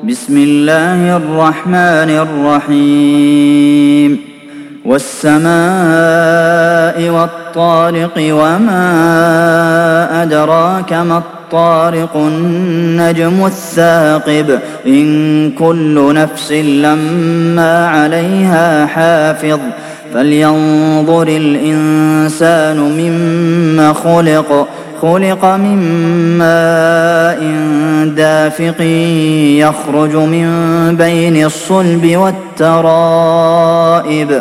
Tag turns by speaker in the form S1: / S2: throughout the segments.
S1: بسم الله الرحمن الرحيم والسماء والطارق وما أدراك ما الطارق النجم الثاقب إن كل نفس لما عليها حافظ فلينظر الإنسان مما خلق من ماء دافق يخرج من بين الصلب والترائب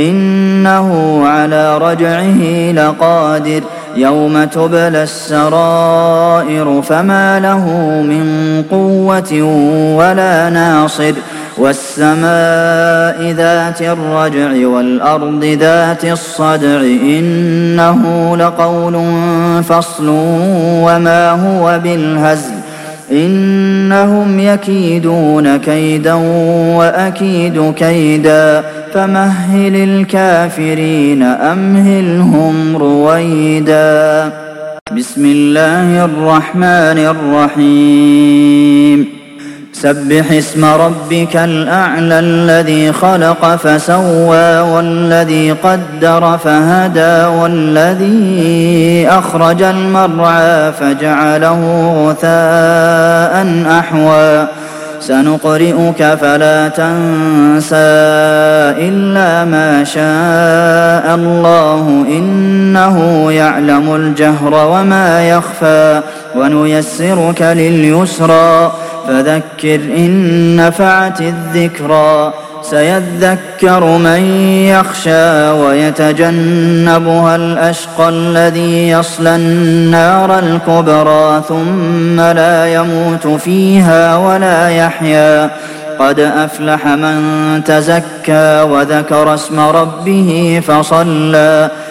S1: إنه على رجعه لقادر يوم تبلى السرائر فما له من قوة ولا ناصر والسماء ذات الرجع والأرض ذات الصدع إنه لقول فصل وما هو بالهزل إنهم يكيدون كيدا وأكيد كيدا فمهل الكافرين أمهلهم رويدا بسم الله الرحمن الرحيم سبح اسم ربك الأعلى الذي خلق فسوى والذي قدر فهدى والذي أخرج المرعى فجعله غثاء أحوى سنقرئك فلا تنسى إلا ما شاء الله إنه يعلم الجهر وما يخفى ونيسرك لليسرى فذكر إن نفعت الذكرى سيذكر من يخشى ويتجنبها الأشقى الذي يصلى النار الكبرى ثم لا يموت فيها ولا يحيا قد أفلح من تزكى وذكر اسم ربه فصلى